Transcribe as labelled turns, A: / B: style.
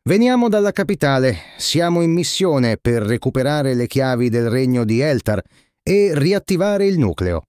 A: Veniamo dalla capitale. Siamo in missione per recuperare le chiavi del regno di Eltar e riattivare il nucleo.